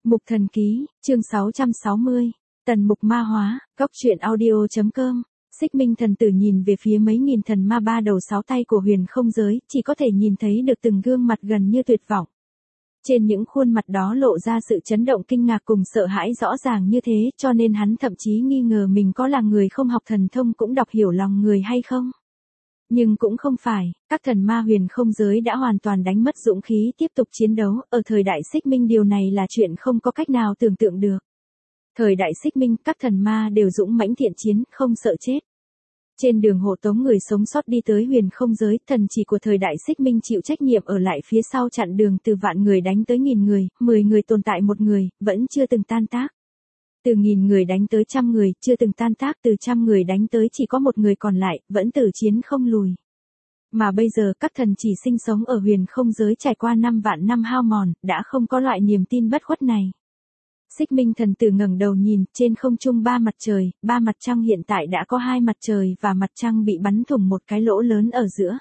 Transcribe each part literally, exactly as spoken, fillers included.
Mục Thần Ký, chương sáu trăm sáu mươi, Tần Mục ma hóa, góc truyện audio chấm com. Xích Minh thần tử nhìn về phía mấy nghìn thần ma ba đầu sáu tay của huyền không giới, chỉ có thể nhìn thấy được từng gương mặt gần như tuyệt vọng. Trên những khuôn mặt đó lộ ra sự chấn động kinh ngạc cùng sợ hãi rõ ràng như thế, cho nên hắn thậm chí nghi ngờ mình có là người không học thần thông cũng đọc hiểu lòng người hay không. Nhưng cũng không phải, các thần ma huyền không giới đã hoàn toàn đánh mất dũng khí tiếp tục chiến đấu, ở thời đại Xích Minh điều này là chuyện không có cách nào tưởng tượng được. Thời đại Xích Minh, các thần ma đều dũng mãnh thiện chiến, không sợ chết. Trên đường hộ tống người sống sót đi tới huyền không giới, thần chỉ của thời đại Xích Minh chịu trách nhiệm ở lại phía sau chặn đường từ vạn người đánh tới nghìn người, mười người tồn tại một người, vẫn chưa từng tan tác. Từ nghìn người đánh tới trăm người, chưa từng tan tác, từ trăm người đánh tới chỉ có một người còn lại, vẫn tử chiến không lùi. Mà bây giờ các thần chỉ sinh sống ở huyền không giới trải qua năm vạn năm hao mòn, đã không có loại niềm tin bất khuất này. Xích Minh thần tử ngẩng đầu nhìn, trên không trung ba mặt trời, ba mặt trăng hiện tại đã có hai mặt trời và mặt trăng bị bắn thủng một cái lỗ lớn ở giữa.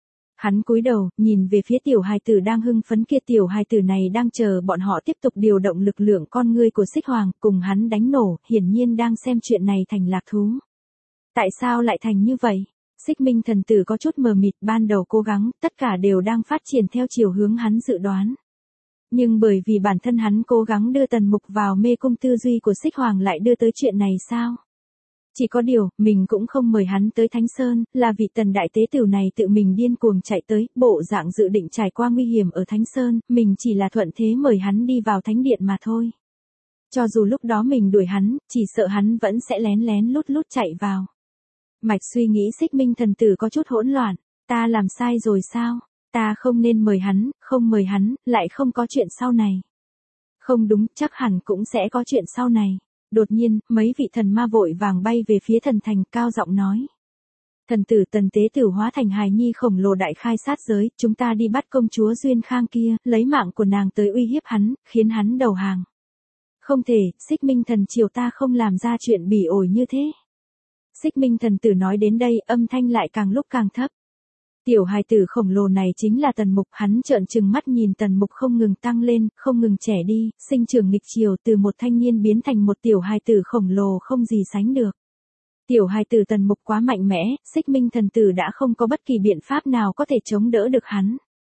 Hắn cúi đầu, nhìn về phía tiểu hài tử đang hưng phấn kia, tiểu hài tử này đang chờ bọn họ tiếp tục điều động lực lượng con ngươi của Xích Hoàng, cùng hắn đánh nổ, hiển nhiên đang xem chuyện này thành lạc thú. Tại sao lại thành như vậy? Xích Minh thần tử có chút mờ mịt, ban đầu cố gắng, tất cả đều đang phát triển theo chiều hướng hắn dự đoán. Nhưng bởi vì bản thân hắn cố gắng đưa Tần Mục vào mê cung, tư duy của Xích Hoàng lại đưa tới chuyện này sao? Chỉ có điều, mình cũng không mời hắn tới Thánh Sơn, là vì Tần đại tế tử này tự mình điên cuồng chạy tới, bộ dạng dự định trải qua nguy hiểm ở Thánh Sơn, mình chỉ là thuận thế mời hắn đi vào Thánh Điện mà thôi. Cho dù lúc đó mình đuổi hắn, chỉ sợ hắn vẫn sẽ lén lén lút lút chạy vào. Mạch suy nghĩ Xích Minh thần tử có chút hỗn loạn, ta làm sai rồi sao? Ta không nên mời hắn, không mời hắn, lại không có chuyện sau này. Không đúng, chắc hẳn cũng sẽ có chuyện sau này. Đột nhiên, mấy vị thần ma vội vàng bay về phía thần thành, cao giọng nói. Thần tử Tần tế tử hóa thành hài nhi khổng lồ đại khai sát giới, chúng ta đi bắt công chúa Duyên Khang kia, lấy mạng của nàng tới uy hiếp hắn, khiến hắn đầu hàng. Không thể, Xích Minh thần triều ta không làm ra chuyện bỉ ổi như thế. Xích Minh thần tử nói đến đây, âm thanh lại càng lúc càng thấp. Tiểu hài tử khổng lồ này chính là Tần Mục, hắn trợn trừng mắt nhìn Tần Mục không ngừng tăng lên, không ngừng trẻ đi, sinh trưởng nghịch chiều, từ một thanh niên biến thành một tiểu hài tử khổng lồ không gì sánh được. Tiểu hài tử Tần Mục quá mạnh mẽ, Xích Minh thần tử đã không có bất kỳ biện pháp nào có thể chống đỡ được hắn.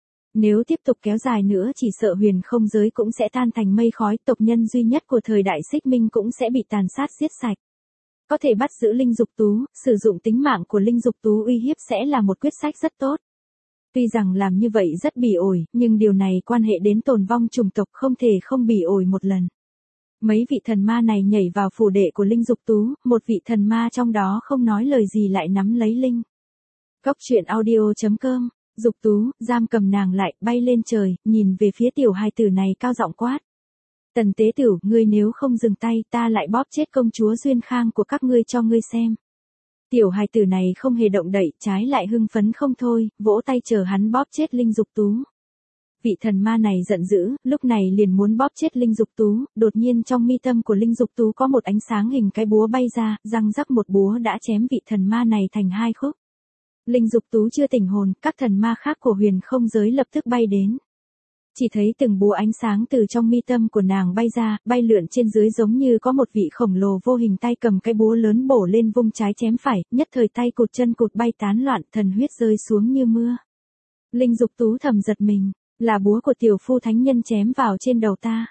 Nếu tiếp tục kéo dài nữa chỉ sợ huyền không giới cũng sẽ tan thành mây khói, tộc nhân duy nhất của thời đại Xích Minh cũng sẽ bị tàn sát giết sạch. Có thể bắt giữ Linh Dục Tú, sử dụng tính mạng của Linh Dục Tú uy hiếp sẽ là một quyết sách rất tốt. Tuy rằng làm như vậy rất bỉ ổi, nhưng điều này quan hệ đến tồn vong chủng tộc, không thể không bỉ ổi một lần. Mấy vị thần ma này nhảy vào phủ đệ của Linh Dục Tú, một vị thần ma trong đó không nói lời gì lại nắm lấy Linh. Góc truyện audio chấm com, Dục Tú, giam cầm nàng lại, bay lên trời, nhìn về phía tiểu hài tử này cao giọng quát. Tần tế tử, ngươi nếu không dừng tay, ta lại bóp chết công chúa Duyên Khang của các ngươi cho ngươi xem. Tiểu hài tử này không hề động đậy, trái lại hưng phấn không thôi, vỗ tay chờ hắn bóp chết Linh Dục Tú. Vị thần ma này giận dữ, lúc này liền muốn bóp chết Linh Dục Tú, đột nhiên trong mi tâm của Linh Dục Tú có một ánh sáng hình cái búa bay ra, răng rắc một búa đã chém vị thần ma này thành hai khúc. Linh Dục Tú chưa tỉnh hồn, các thần ma khác của huyền không giới lập tức bay đến. Chỉ thấy từng búa ánh sáng từ trong mi tâm của nàng bay ra, bay lượn trên dưới giống như có một vị khổng lồ vô hình tay cầm cái búa lớn bổ lên vung trái chém phải, nhất thời tay cụt chân cụt bay tán loạn, thần huyết rơi xuống như mưa. Linh Dục Tú thầm giật mình, là búa của tiểu phu thánh nhân chém vào trên đầu ta.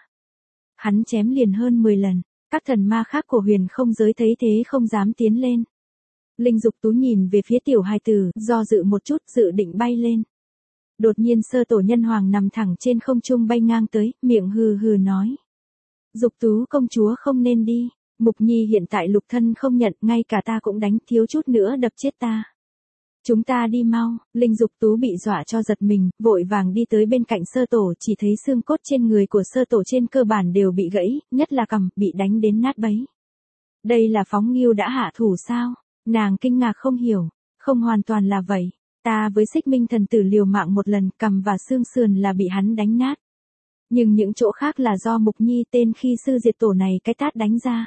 Hắn chém liền hơn mười lần, các thần ma khác của huyền không giới thấy thế không dám tiến lên. Linh Dục Tú nhìn về phía tiểu hài tử, do dự một chút, dự định bay lên. Đột nhiên sơ tổ nhân hoàng nằm thẳng trên không trung bay ngang tới, miệng hừ hừ nói. Dục Tú công chúa không nên đi, Mục Nhi hiện tại lục thân không nhận, ngay cả ta cũng đánh, thiếu chút nữa đập chết ta. Chúng ta đi mau, Linh Dục Tú bị dọa cho giật mình, vội vàng đi tới bên cạnh sơ tổ, chỉ thấy xương cốt trên người của sơ tổ trên cơ bản đều bị gãy, nhất là cằm, bị đánh đến nát bấy. Đây là phóng nghiêu đã hạ thủ sao? Nàng kinh ngạc không hiểu, không hoàn toàn là vậy. Ta với Xích Minh thần tử liều mạng một lần, cằm và xương sườn là bị hắn đánh nát. Nhưng những chỗ khác là do Mục Nhi tên khi sư diệt tổ này cái tát đánh ra.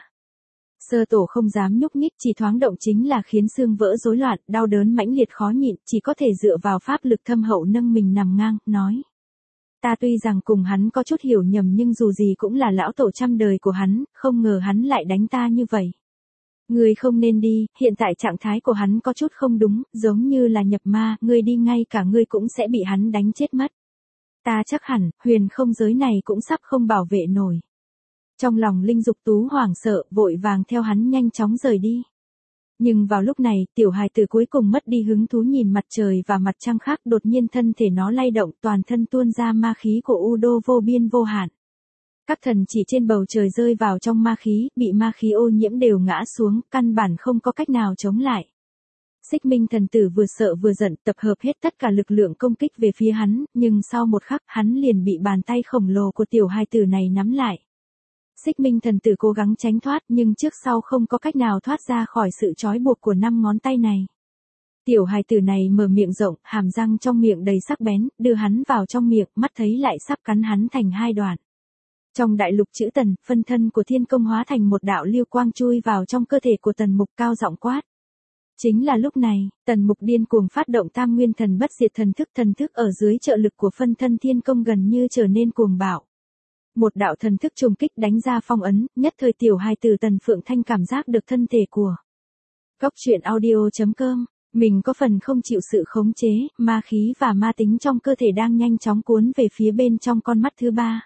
Sơ tổ không dám nhúc nhích, chỉ thoáng động chính là khiến xương vỡ rối loạn, đau đớn mãnh liệt khó nhịn, chỉ có thể dựa vào pháp lực thâm hậu nâng mình nằm ngang, nói. Ta tuy rằng cùng hắn có chút hiểu nhầm nhưng dù gì cũng là lão tổ trăm đời của hắn, không ngờ hắn lại đánh ta như vậy. Ngươi không nên đi, hiện tại trạng thái của hắn có chút không đúng, giống như là nhập ma, ngươi đi ngay cả ngươi cũng sẽ bị hắn đánh chết mất. Ta chắc hẳn, huyền không giới này cũng sắp không bảo vệ nổi. Trong lòng Linh Dục Tú hoảng sợ, vội vàng theo hắn nhanh chóng rời đi. Nhưng vào lúc này, tiểu hài tử cuối cùng mất đi hứng thú nhìn mặt trời và mặt trăng khác, đột nhiên thân thể nó lay động, toàn thân tuôn ra ma khí của U Đô vô biên vô hạn. Các thần chỉ trên bầu trời rơi vào trong ma khí, bị ma khí ô nhiễm đều ngã xuống, căn bản không có cách nào chống lại. Xích Minh thần tử vừa sợ vừa giận, tập hợp hết tất cả lực lượng công kích về phía hắn, nhưng sau một khắc, hắn liền bị bàn tay khổng lồ của tiểu hài tử này nắm lại. Xích Minh thần tử cố gắng tránh thoát nhưng trước sau không có cách nào thoát ra khỏi sự trói buộc của năm ngón tay này. Tiểu hài tử này mở miệng rộng, hàm răng trong miệng đầy sắc bén, đưa hắn vào trong miệng, mắt thấy lại sắp cắn hắn thành hai đoạn. Trong đại lục chữ Tần, phân thân của Thiên Công hóa thành một đạo lưu quang chui vào trong cơ thể của Tần Mục, cao giọng quát. Chính là lúc này, Tần Mục điên cuồng phát động Tam Nguyên Thần Bất Diệt thần thức, thần thức ở dưới trợ lực của phân thân Thiên Công gần như trở nên cuồng bạo. Một đạo thần thức trùng kích đánh ra phong ấn, nhất thời tiểu hài tử Tần Phượng Thanh cảm giác được thân thể của. Góc truyện audio chấm com, mình có phần không chịu sự khống chế, ma khí và ma tính trong cơ thể đang nhanh chóng cuốn về phía bên trong con mắt thứ ba.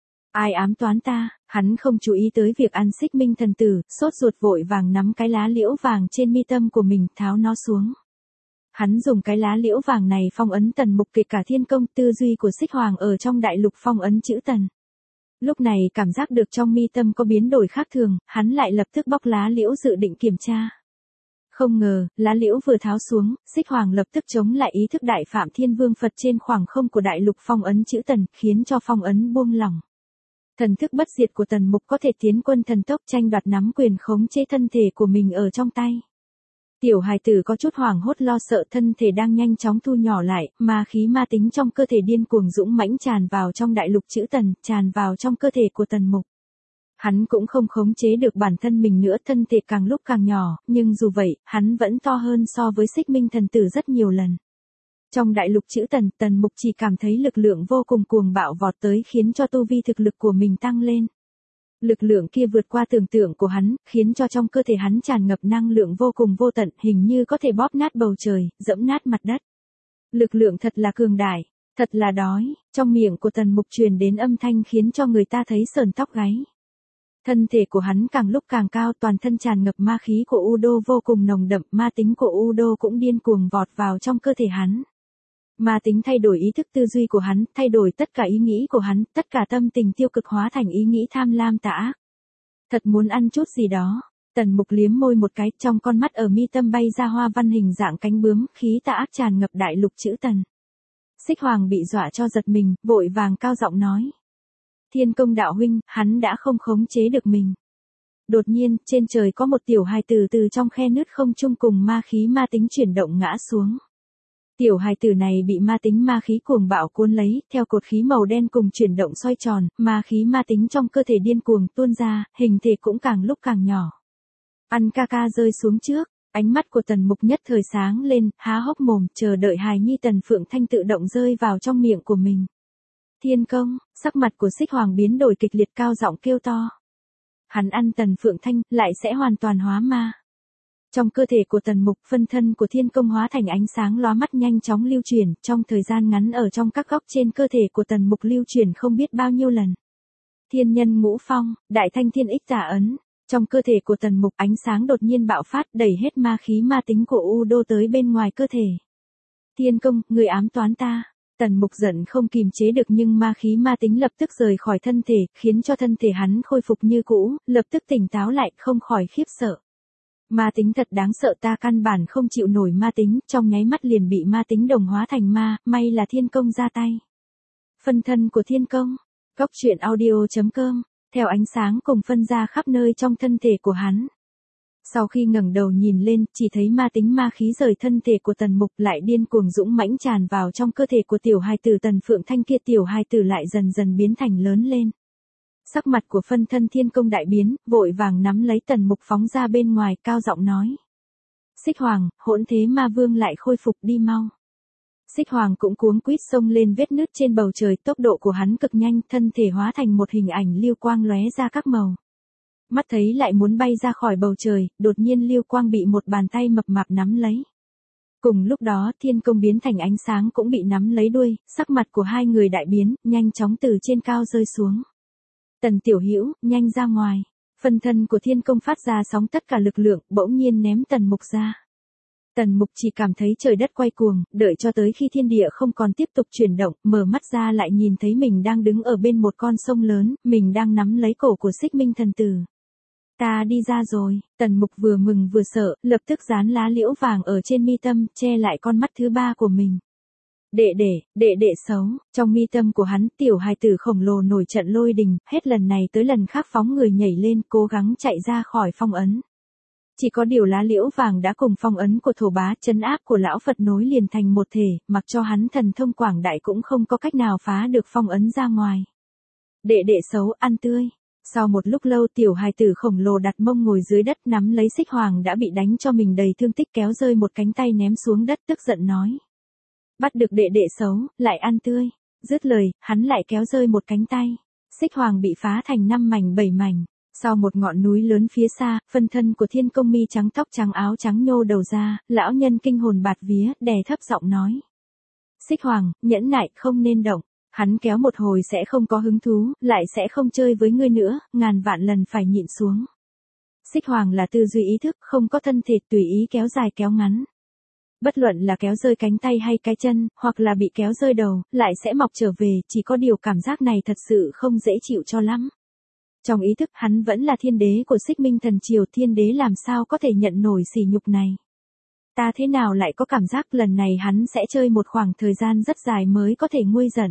Ai ám toán ta, hắn không chú ý tới việc ăn Xích Minh thần tử, sốt ruột vội vàng nắm cái lá liễu vàng trên mi tâm của mình, tháo nó xuống. Hắn dùng cái lá liễu vàng này phong ấn Tần Mục, kể cả Thiên Công, tư duy của Xích Hoàng ở trong đại lục phong ấn chữ Tần. Lúc này cảm giác được trong mi tâm có biến đổi khác thường, hắn lại lập tức bóc lá liễu dự định kiểm tra. Không ngờ, lá liễu vừa tháo xuống, Xích Hoàng lập tức chống lại ý thức Đại Phạm Thiên Vương Phật trên khoảng không của đại lục phong ấn chữ Tần, khiến cho phong ấn buông lỏng. Thần thức bất diệt của Tần Mục có thể tiến quân thần tốc tranh đoạt nắm quyền khống chế thân thể của mình ở trong tay. Tiểu hài tử có chút hoảng hốt lo sợ, thân thể đang nhanh chóng thu nhỏ lại, ma khí ma tính trong cơ thể điên cuồng dũng mãnh tràn vào trong đại lục chữ Tần, tràn vào trong cơ thể của Tần Mục. Hắn cũng không khống chế được bản thân mình nữa, thân thể càng lúc càng nhỏ, nhưng dù vậy, hắn vẫn to hơn so với Xích Minh thần tử rất nhiều lần. Trong đại lục chữ Tần, Tần Mục chỉ cảm thấy lực lượng vô cùng cuồng bạo vọt tới, khiến cho tu vi thực lực của mình tăng lên. Lực lượng kia vượt qua tưởng tượng của hắn, khiến cho trong cơ thể hắn tràn ngập năng lượng vô cùng vô tận, hình như có thể bóp nát bầu trời, dẫm nát mặt đất. Lực lượng thật là cường đại, thật là đói, trong miệng của Tần Mục truyền đến âm thanh khiến cho người ta thấy sờn tóc gáy. Thân thể của hắn càng lúc càng cao, toàn thân tràn ngập ma khí của U Đô vô cùng nồng đậm, ma tính của U Đô cũng điên cuồng vọt vào trong cơ thể hắn. Ma tính thay đổi ý thức tư duy của hắn, thay đổi tất cả ý nghĩ của hắn, tất cả tâm tình tiêu cực hóa thành ý nghĩ tham lam tà ác. Thật muốn ăn chút gì đó. Tần Mục liếm môi một cái, trong con mắt ở mi tâm bay ra hoa văn hình dạng cánh bướm, khí tà ác tràn ngập đại lục chữ Tần. Xích Hoàng bị dọa cho giật mình, vội vàng cao giọng nói. Thiên Công đạo huynh, hắn đã không khống chế được mình. Đột nhiên, trên trời có một tiểu hài tử từ trong khe nứt không trung cùng ma khí ma tính chuyển động ngã xuống. Tiểu hài tử này bị ma tính ma khí cuồng bạo cuốn lấy, theo cột khí màu đen cùng chuyển động xoay tròn, ma khí ma tính trong cơ thể điên cuồng tuôn ra, hình thể cũng càng lúc càng nhỏ. Ăn ca ca rơi xuống trước, ánh mắt của Tần Mục nhất thời sáng lên, há hốc mồm, chờ đợi hài nhi Tần Phượng Thanh tự động rơi vào trong miệng của mình. Thiên Công, sắc mặt của Xích Hoàng biến đổi kịch liệt, cao giọng kêu to. Hắn ăn Tần Phượng Thanh, lại sẽ hoàn toàn hóa ma. Trong cơ thể của Tần Mục, phân thân của Thiên Công hóa thành ánh sáng lóa mắt nhanh chóng lưu chuyển, trong thời gian ngắn ở trong các góc trên cơ thể của Tần Mục lưu chuyển không biết bao nhiêu lần. Thiên Nhân Ngũ Phong, Đại Thanh Thiên Ích Tả Ấn, trong cơ thể của Tần Mục ánh sáng đột nhiên bạo phát, đẩy hết ma khí ma tính của U Đô tới bên ngoài cơ thể. Thiên Công, người ám toán ta. Tần Mục giận không kìm chế được nhưng ma khí ma tính lập tức rời khỏi thân thể, khiến cho thân thể hắn khôi phục như cũ, lập tức tỉnh táo lại, không khỏi khiếp sợ. Ma tính thật đáng sợ, ta căn bản không chịu nổi ma tính, trong nháy mắt liền bị ma tính đồng hóa thành ma, may là Thiên Công ra tay. Phân thân của Thiên Công, góc truyện audio chấm com, theo ánh sáng cùng phân ra khắp nơi trong thân thể của hắn. Sau khi ngẩng đầu nhìn lên, chỉ thấy ma tính ma khí rời thân thể của Tần Mục lại điên cuồng dũng mãnh tràn vào trong cơ thể của tiểu hài tử Tần Phượng Thanh kia, tiểu hài tử lại dần dần biến thành lớn lên. Sắc mặt của phân thân Thiên Công đại biến, vội vàng nắm lấy Tần Mục phóng ra bên ngoài, cao giọng nói. Xích Hoàng, hỗn thế ma vương lại khôi phục, đi mau. Xích Hoàng cũng cuống quýt xông lên vết nứt trên bầu trời, tốc độ của hắn cực nhanh, thân thể hóa thành một hình ảnh lưu quang lóe ra các màu. Mắt thấy lại muốn bay ra khỏi bầu trời, đột nhiên lưu quang bị một bàn tay mập mạp nắm lấy. Cùng lúc đó thiên công biến thành ánh sáng cũng bị nắm lấy đuôi, sắc mặt của hai người đại biến, nhanh chóng từ trên cao rơi xuống. Tần Tiểu Hữu, nhanh ra ngoài. Phân thân của thiên công phát ra sóng tất cả lực lượng, bỗng nhiên ném Tần Mục ra. Tần Mục chỉ cảm thấy trời đất quay cuồng, đợi cho tới khi thiên địa không còn tiếp tục chuyển động, mở mắt ra lại nhìn thấy mình đang đứng ở bên một con sông lớn, mình đang nắm lấy cổ của Xích Minh thần tử. Ta đi ra rồi, Tần Mục vừa mừng vừa sợ, lập tức dán lá liễu vàng ở trên mi tâm, che lại con mắt thứ ba của mình. Đệ đệ, đệ đệ xấu, trong mi tâm của hắn tiểu hài tử khổng lồ nổi trận lôi đình, hết lần này tới lần khác phóng người nhảy lên, cố gắng chạy ra khỏi phong ấn. Chỉ có điều lá liễu vàng đã cùng phong ấn của thổ bá trấn áp của lão Phật nối liền thành một thể, mặc cho hắn thần thông quảng đại cũng không có cách nào phá được phong ấn ra ngoài. Đệ đệ xấu, ăn tươi. Sau một lúc lâu tiểu hài tử khổng lồ đặt mông ngồi dưới đất nắm lấy Xích Hoàng đã bị đánh cho mình đầy thương tích kéo rơi một cánh tay ném xuống đất tức giận nói. Bắt được đệ đệ xấu, lại ăn tươi. Dứt lời, hắn lại kéo rơi một cánh tay. Xích Hoàng bị phá thành năm mảnh bảy mảnh. Sau một ngọn núi lớn phía xa, phân thân của thiên công mi trắng tóc trắng áo trắng nhô đầu ra, lão nhân kinh hồn bạt vía, đè thấp giọng nói. Xích Hoàng, nhẫn nại, không nên động. Hắn kéo một hồi sẽ không có hứng thú, lại sẽ không chơi với ngươi nữa, ngàn vạn lần phải nhịn xuống. Xích Hoàng là tư duy ý thức, không có thân thể tùy ý kéo dài kéo ngắn. Bất luận là kéo rơi cánh tay hay cái chân, hoặc là bị kéo rơi đầu, lại sẽ mọc trở về, chỉ có điều cảm giác này thật sự không dễ chịu cho lắm. Trong ý thức hắn vẫn là thiên đế của Xích Minh thần triều, thiên đế làm sao có thể nhận nổi sỉ nhục này. Ta thế nào lại có cảm giác lần này hắn sẽ chơi một khoảng thời gian rất dài mới có thể nguôi giận.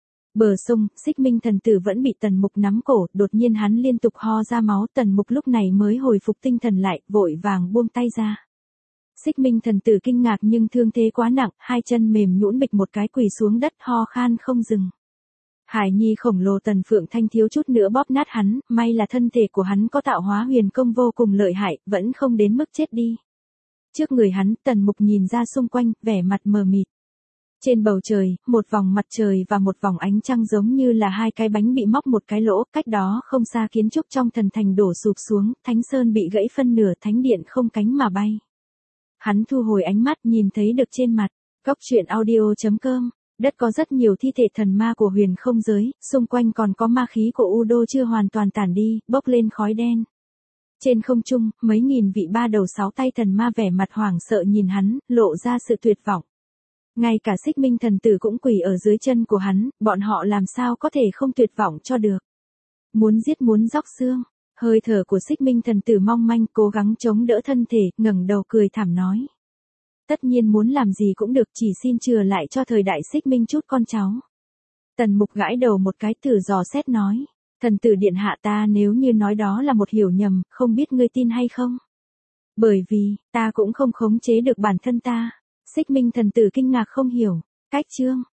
Bờ sông, Xích Minh thần tử vẫn bị Tần Mục nắm cổ, đột nhiên hắn liên tục ho ra máu, Tần Mục lúc này mới hồi phục tinh thần lại, vội vàng buông tay ra. Xích Minh thần tử kinh ngạc nhưng thương thế quá nặng, hai chân mềm nhũn bịch một cái quỳ xuống đất ho khan không dừng. Hải nhi khổng lồ Tần Phượng Thanh thiếu chút nữa bóp nát hắn, may là thân thể của hắn có tạo hóa huyền công vô cùng lợi hại, vẫn không đến mức chết đi. Trước người hắn, Tần Mục nhìn ra xung quanh, vẻ mặt mờ mịt. Trên bầu trời, một vòng mặt trời và một vòng ánh trăng giống như là hai cái bánh bị móc một cái lỗ, cách đó không xa kiến trúc trong thần thành đổ sụp xuống, thánh sơn bị gãy phân nửa, thánh điện không cánh mà bay. Hắn thu hồi ánh mắt nhìn thấy được trên mặt, góc truyện audio chấm com, đất có rất nhiều thi thể thần ma của huyền không giới, xung quanh còn có ma khí của U Đô chưa hoàn toàn tản đi, bốc lên khói đen. Trên không trung, mấy nghìn vị ba đầu sáu tay thần ma vẻ mặt hoảng sợ nhìn hắn, lộ ra sự tuyệt vọng. Ngay cả Xích Minh thần tử cũng quỳ ở dưới chân của hắn, bọn họ làm sao có thể không tuyệt vọng cho được. Muốn giết muốn róc xương, hơi thở của Xích Minh thần tử mong manh cố gắng chống đỡ thân thể, ngẩng đầu cười thảm nói. Tất nhiên muốn làm gì cũng được, chỉ xin chừa lại cho thời đại Xích Minh chút con cháu. Tần Mục gãi đầu một cái thử dò xét nói. Thần tử điện hạ, ta nếu như nói đó là một hiểu nhầm, không biết ngươi tin hay không? Bởi vì, ta cũng không khống chế được bản thân ta. Xích Minh thần tử kinh ngạc không hiểu. Cách chương,